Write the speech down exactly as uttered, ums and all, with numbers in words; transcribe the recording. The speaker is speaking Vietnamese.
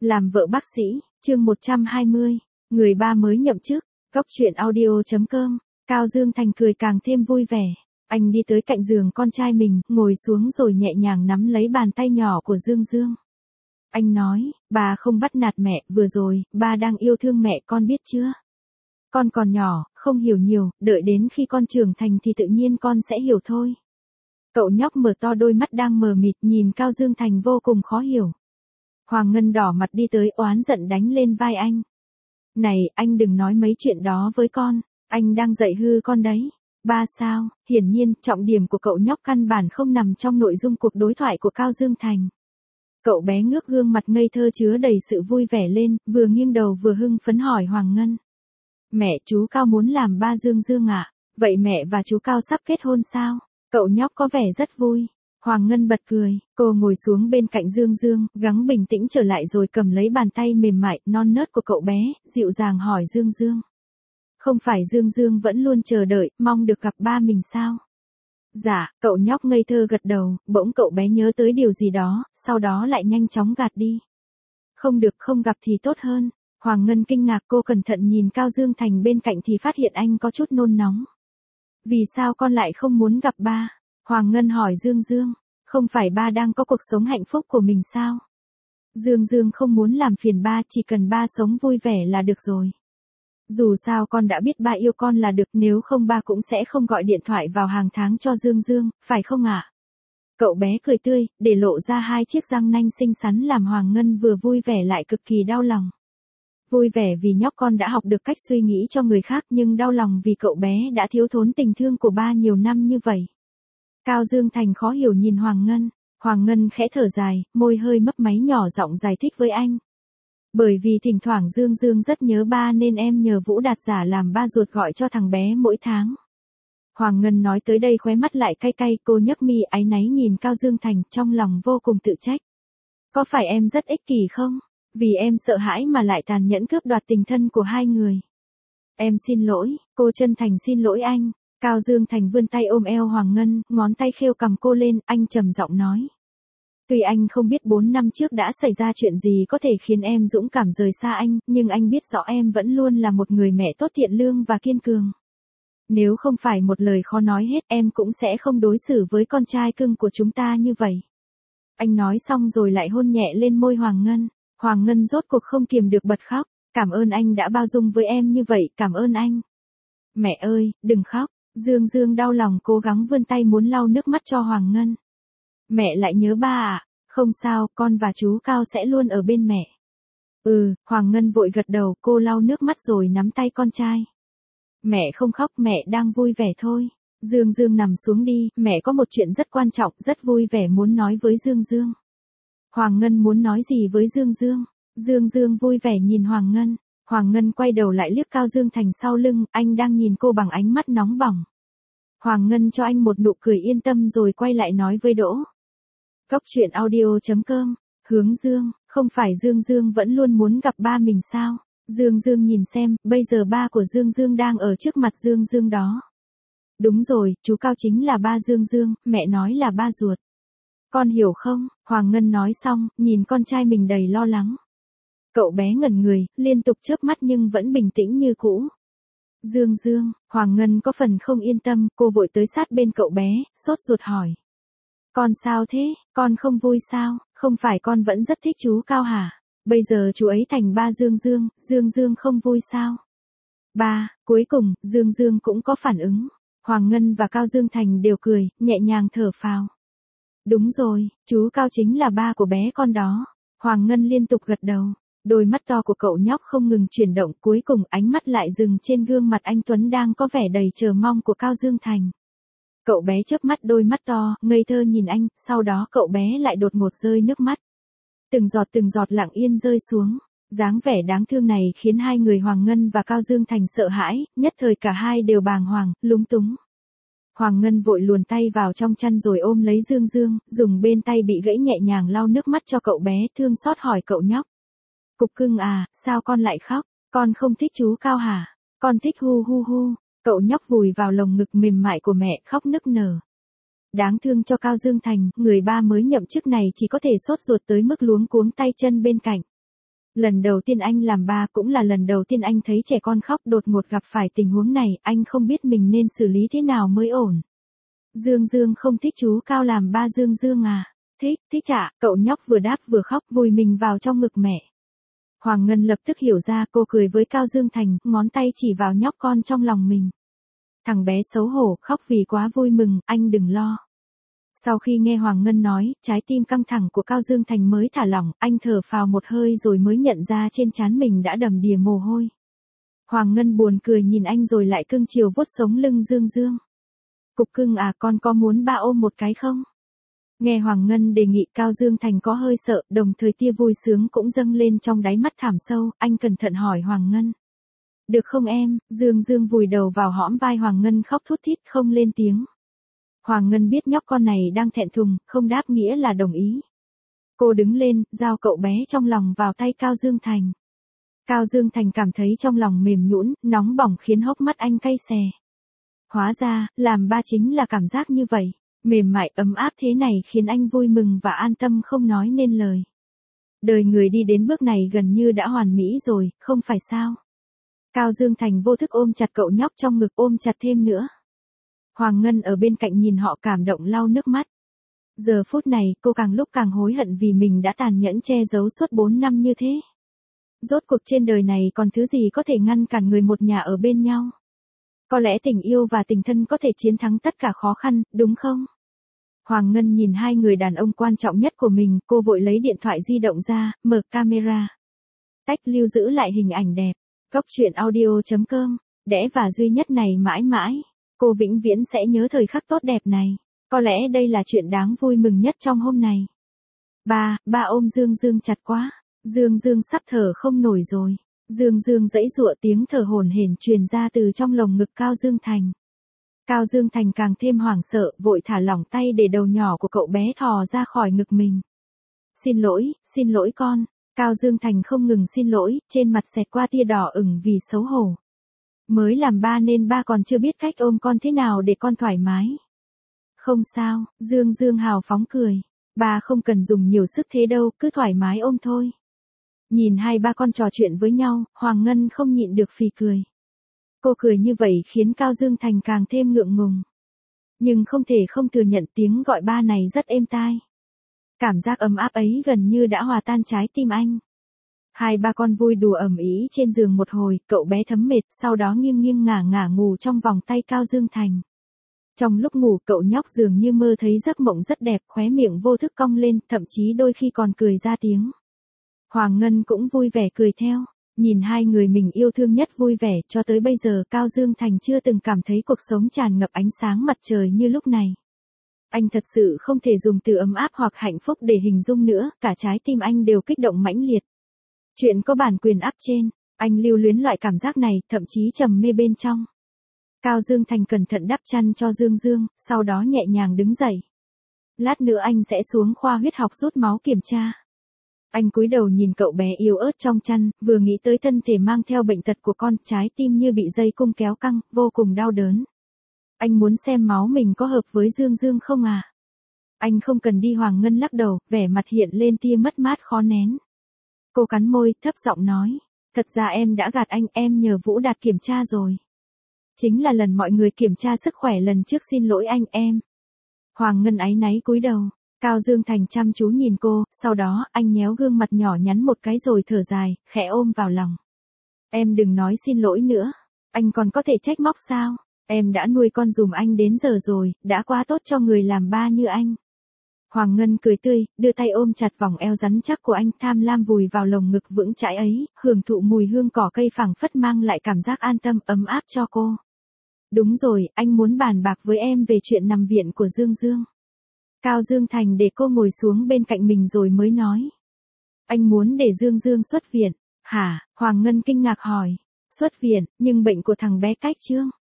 Làm vợ bác sĩ, chương một trăm hai mươi, người ba mới nhậm chức, góc truyện audio chấm com, Cao Dương Thành cười càng thêm vui vẻ. Anh đi tới cạnh giường con trai mình, ngồi xuống rồi nhẹ nhàng nắm lấy bàn tay nhỏ của Dương Dương. Anh nói, bà không bắt nạt mẹ, vừa rồi, ba đang yêu thương mẹ, con biết chưa? Con còn nhỏ, không hiểu nhiều, đợi đến khi con trưởng thành thì tự nhiên con sẽ hiểu thôi. Cậu nhóc mở to đôi mắt đang mờ mịt nhìn Cao Dương Thành vô cùng khó hiểu. Hoàng Ngân đỏ mặt đi tới oán giận đánh lên vai anh. Này, anh đừng nói mấy chuyện đó với con, anh đang dạy hư con đấy. Ba sao, hiển nhiên, trọng điểm của cậu nhóc căn bản không nằm trong nội dung cuộc đối thoại của Cao Dương Thành. Cậu bé ngước gương mặt ngây thơ chứa đầy sự vui vẻ lên, vừa nghiêng đầu vừa hưng phấn hỏi Hoàng Ngân. Mẹ, chú Cao muốn làm ba Dương Dương ạ, vậy mẹ và chú Cao sắp kết hôn sao? Cậu nhóc có vẻ rất vui. Hoàng Ngân bật cười, cô ngồi xuống bên cạnh Dương Dương, gắng bình tĩnh trở lại rồi cầm lấy bàn tay mềm mại, non nớt của cậu bé, dịu dàng hỏi Dương Dương. Không phải Dương Dương vẫn luôn chờ đợi, mong được gặp ba mình sao? Dạ, cậu nhóc ngây thơ gật đầu, bỗng cậu bé nhớ tới điều gì đó, sau đó lại nhanh chóng gạt đi. Không được, không gặp thì tốt hơn. Hoàng Ngân kinh ngạc, cô cẩn thận nhìn Cao Dương Thành bên cạnh thì phát hiện anh có chút nôn nóng. Vì sao con lại không muốn gặp ba? Hoàng Ngân hỏi Dương Dương, không phải ba đang có cuộc sống hạnh phúc của mình sao? Dương Dương không muốn làm phiền ba, chỉ cần ba sống vui vẻ là được rồi. Dù sao con đã biết ba yêu con là được, nếu không ba cũng sẽ không gọi điện thoại vào hàng tháng cho Dương Dương, phải không ạ? Cậu bé cười tươi, để lộ ra hai chiếc răng nanh xinh xắn làm Hoàng Ngân vừa vui vẻ lại cực kỳ đau lòng. Vui vẻ vì nhóc con đã học được cách suy nghĩ cho người khác, nhưng đau lòng vì cậu bé đã thiếu thốn tình thương của ba nhiều năm như vậy. Cao Dương Thành khó hiểu nhìn Hoàng Ngân, Hoàng Ngân khẽ thở dài, môi hơi mấp máy nhỏ giọng giải thích với anh. Bởi vì thỉnh thoảng Dương Dương rất nhớ ba nên em nhờ Vũ Đạt giả làm ba ruột gọi cho thằng bé mỗi tháng. Hoàng Ngân nói tới đây khóe mắt lại cay cay, cô nhấc mi áy náy nhìn Cao Dương Thành, trong lòng vô cùng tự trách. Có phải em rất ích kỷ không? Vì em sợ hãi mà lại tàn nhẫn cướp đoạt tình thân của hai người. Em xin lỗi, cô chân thành xin lỗi anh. Cao Dương Thành vươn tay ôm eo Hoàng Ngân, ngón tay khêu cằm cô lên, anh trầm giọng nói. Tuy anh không biết bốn năm trước đã xảy ra chuyện gì có thể khiến em dũng cảm rời xa anh, nhưng anh biết rõ em vẫn luôn là một người mẹ tốt thiện lương và kiên cường. Nếu không phải một lời khó nói hết, em cũng sẽ không đối xử với con trai cưng của chúng ta như vậy. Anh nói xong rồi lại hôn nhẹ lên môi Hoàng Ngân. Hoàng Ngân rốt cuộc không kiềm được bật khóc. Cảm ơn anh đã bao dung với em như vậy, cảm ơn anh. Mẹ ơi, đừng khóc. Dương Dương đau lòng cố gắng vươn tay muốn lau nước mắt cho Hoàng Ngân. Mẹ lại nhớ ba à? Không sao, con và chú Cao sẽ luôn ở bên mẹ. Ừ, Hoàng Ngân vội gật đầu, cô lau nước mắt rồi nắm tay con trai. Mẹ không khóc, mẹ đang vui vẻ thôi. Dương Dương nằm xuống đi, mẹ có một chuyện rất quan trọng, rất vui vẻ muốn nói với Dương Dương. Hoàng Ngân muốn nói gì với Dương Dương? Dương Dương vui vẻ nhìn Hoàng Ngân. Hoàng Ngân quay đầu lại liếc Cao Dương Thành sau lưng, anh đang nhìn cô bằng ánh mắt nóng bỏng. Hoàng Ngân cho anh một nụ cười yên tâm rồi quay lại nói với Đỗ. Góc truyện audio chấm com, Hướng Dương, không phải Dương Dương vẫn luôn muốn gặp ba mình sao? Dương Dương nhìn xem, bây giờ ba của Dương Dương đang ở trước mặt Dương Dương đó. Đúng rồi, chú Cao chính là ba Dương Dương, mẹ nói là ba ruột. Con hiểu không? Hoàng Ngân nói xong, nhìn con trai mình đầy lo lắng. Cậu bé ngẩn người, liên tục chớp mắt nhưng vẫn bình tĩnh như cũ. Dương Dương, Hoàng Ngân có phần không yên tâm, cô vội tới sát bên cậu bé, sốt ruột hỏi. Con sao thế, con không vui sao, không phải con vẫn rất thích chú Cao hả? Bây giờ chú ấy thành ba Dương Dương, Dương Dương không vui sao? Ba, cuối cùng, Dương Dương cũng có phản ứng. Hoàng Ngân và Cao Dương Thành đều cười, nhẹ nhàng thở phào. Đúng rồi, chú Cao chính là ba của bé con đó. Hoàng Ngân liên tục gật đầu. Đôi mắt to của cậu nhóc không ngừng chuyển động, cuối cùng ánh mắt lại dừng trên gương mặt anh Tuấn đang có vẻ đầy chờ mong của Cao Dương Thành. Cậu bé chớp mắt đôi mắt to, ngây thơ nhìn anh, sau đó cậu bé lại đột ngột rơi nước mắt. Từng giọt từng giọt lặng yên rơi xuống. Dáng vẻ đáng thương này khiến hai người Hoàng Ngân và Cao Dương Thành sợ hãi, nhất thời cả hai đều bàng hoàng, lúng túng. Hoàng Ngân vội luồn tay vào trong chăn rồi ôm lấy Dương Dương, dùng bên tay bị gãy nhẹ nhàng lau nước mắt cho cậu bé, thương xót hỏi cậu nhóc. Cục cưng à, sao con lại khóc? Con không thích chú Cao hả? Con thích hu hu hu. Cậu nhóc vùi vào lồng ngực mềm mại của mẹ, khóc nức nở. Đáng thương cho Cao Dương Thành, người ba mới nhậm chức này chỉ có thể sốt ruột tới mức luống cuống tay chân bên cạnh. Lần đầu tiên anh làm ba cũng là lần đầu tiên anh thấy trẻ con khóc, đột ngột gặp phải tình huống này, anh không biết mình nên xử lý thế nào mới ổn. Dương Dương không thích chú Cao làm ba. Dương Dương à? Thích, thích ạ, cậu nhóc vừa đáp vừa khóc, vùi mình vào trong ngực mẹ. Hoàng Ngân lập tức hiểu ra, cô cười với Cao Dương Thành, ngón tay chỉ vào nhóc con trong lòng mình. Thằng bé xấu hổ, khóc vì quá vui mừng, anh đừng lo. Sau khi nghe Hoàng Ngân nói, trái tim căng thẳng của Cao Dương Thành mới thả lỏng, anh thở phào một hơi rồi mới nhận ra trên trán mình đã đầm đìa mồ hôi. Hoàng Ngân buồn cười nhìn anh rồi lại cưng chiều vuốt sống lưng Dương Dương. Cục cưng à, con có muốn ba ôm một cái không? Nghe Hoàng Ngân đề nghị, Cao Dương Thành có hơi sợ, đồng thời tia vui sướng cũng dâng lên trong đáy mắt thẳm sâu, anh cẩn thận hỏi Hoàng Ngân. Được không em? Dương Dương vùi đầu vào hõm vai Hoàng Ngân khóc thút thít không lên tiếng. Hoàng Ngân biết nhóc con này đang thẹn thùng, không đáp nghĩa là đồng ý. Cô đứng lên, giao cậu bé trong lòng vào tay Cao Dương Thành. Cao Dương Thành cảm thấy trong lòng mềm nhũn, nóng bỏng khiến hốc mắt anh cay xè. Hóa ra, làm ba chính là cảm giác như vậy, mềm mại ấm áp thế này khiến anh vui mừng và an tâm không nói nên lời. Đời người đi đến bước này gần như đã hoàn mỹ rồi, không phải sao? Cao Dương Thành vô thức ôm chặt cậu nhóc trong ngực, ôm chặt thêm nữa. Hoàng Ngân ở bên cạnh nhìn họ cảm động lau nước mắt. Giờ phút này cô càng lúc càng hối hận vì mình đã tàn nhẫn che giấu suốt bốn năm như thế. Rốt cuộc trên đời này còn thứ gì có thể ngăn cản người một nhà ở bên nhau? Có lẽ tình yêu và tình thân có thể chiến thắng tất cả khó khăn, đúng không? Hoàng Ngân nhìn hai người đàn ông quan trọng nhất của mình, cô vội lấy điện thoại di động ra, mở camera. Tách lưu giữ lại hình ảnh đẹp. Góc truyện audio chấm com, đẽ và duy nhất này mãi mãi. Cô vĩnh viễn sẽ nhớ thời khắc tốt đẹp này. Có lẽ đây là chuyện đáng vui mừng nhất trong hôm này. Ba, ba ôm Dương Dương chặt quá. Dương Dương sắp thở không nổi rồi. Dương Dương giãy giụa, tiếng thở hổn hển truyền ra từ trong lồng ngực Cao Dương Thành. Cao Dương Thành càng thêm hoảng sợ, vội thả lỏng tay để đầu nhỏ của cậu bé thò ra khỏi ngực mình. Xin lỗi, xin lỗi con. Cao Dương Thành không ngừng xin lỗi, trên mặt xẹt qua tia đỏ ửng vì xấu hổ. Mới làm ba nên ba còn chưa biết cách ôm con thế nào để con thoải mái. Không sao, Dương Dương hào phóng cười. Ba không cần dùng nhiều sức thế đâu, cứ thoải mái ôm thôi. Nhìn hai ba con trò chuyện với nhau, Hoàng Ngân không nhịn được phì cười. Cô cười như vậy khiến Cao Dương Thành càng thêm ngượng ngùng. Nhưng không thể không thừa nhận tiếng gọi ba này rất êm tai. Cảm giác ấm áp ấy gần như đã hòa tan trái tim anh. Hai ba con vui đùa ầm ĩ trên giường một hồi, cậu bé thấm mệt, sau đó nghiêng nghiêng ngả ngả ngủ trong vòng tay Cao Dương Thành. Trong lúc ngủ, cậu nhóc dường như mơ thấy giấc mộng rất đẹp, khóe miệng vô thức cong lên, thậm chí đôi khi còn cười ra tiếng. Hoàng Ngân cũng vui vẻ cười theo, nhìn hai người mình yêu thương nhất vui vẻ, cho tới bây giờ Cao Dương Thành chưa từng cảm thấy cuộc sống tràn ngập ánh sáng mặt trời như lúc này. Anh thật sự không thể dùng từ ấm áp hoặc hạnh phúc để hình dung nữa, cả trái tim anh đều kích động mãnh liệt. Chuyện có bản quyền up trên, anh lưu luyến loại cảm giác này, thậm chí trầm mê bên trong. Cao Dương Thành cẩn thận đắp chăn cho Dương Dương, sau đó nhẹ nhàng đứng dậy. Lát nữa anh sẽ xuống khoa huyết học rút máu kiểm tra. Anh cúi đầu nhìn cậu bé yếu ớt trong chăn, vừa nghĩ tới thân thể mang theo bệnh tật của con, trái tim như bị dây cung kéo căng, vô cùng đau đớn. Anh muốn xem máu mình có hợp với Dương Dương không à? Anh không cần đi. Hoàng Ngân lắc đầu, vẻ mặt hiện lên tia mất mát khó nén. Cô cắn môi, thấp giọng nói, thật ra em đã gạt anh, em nhờ Vũ Đạt kiểm tra rồi. Chính là lần mọi người kiểm tra sức khỏe lần trước, xin lỗi anh em. Hoàng Ngân áy náy cúi đầu. Cao Dương Thành chăm chú nhìn cô, sau đó anh nhéo gương mặt nhỏ nhắn một cái rồi thở dài, khẽ ôm vào lòng. Em đừng nói xin lỗi nữa, anh còn có thể trách móc sao? Em đã nuôi con dùm anh đến giờ rồi, đã quá tốt cho người làm ba như anh. Hoàng Ngân cười tươi, đưa tay ôm chặt vòng eo rắn chắc của anh, tham lam vùi vào lồng ngực vững chãi ấy, hưởng thụ mùi hương cỏ cây phảng phất mang lại cảm giác an tâm ấm áp cho cô. Đúng rồi, anh muốn bàn bạc với em về chuyện nằm viện của Dương Dương. Cao Dương Thành để cô ngồi xuống bên cạnh mình rồi mới nói. Anh muốn để Dương Dương xuất viện. Hả? Hoàng Ngân kinh ngạc hỏi. Xuất viện, nhưng bệnh của thằng bé Cách Trương.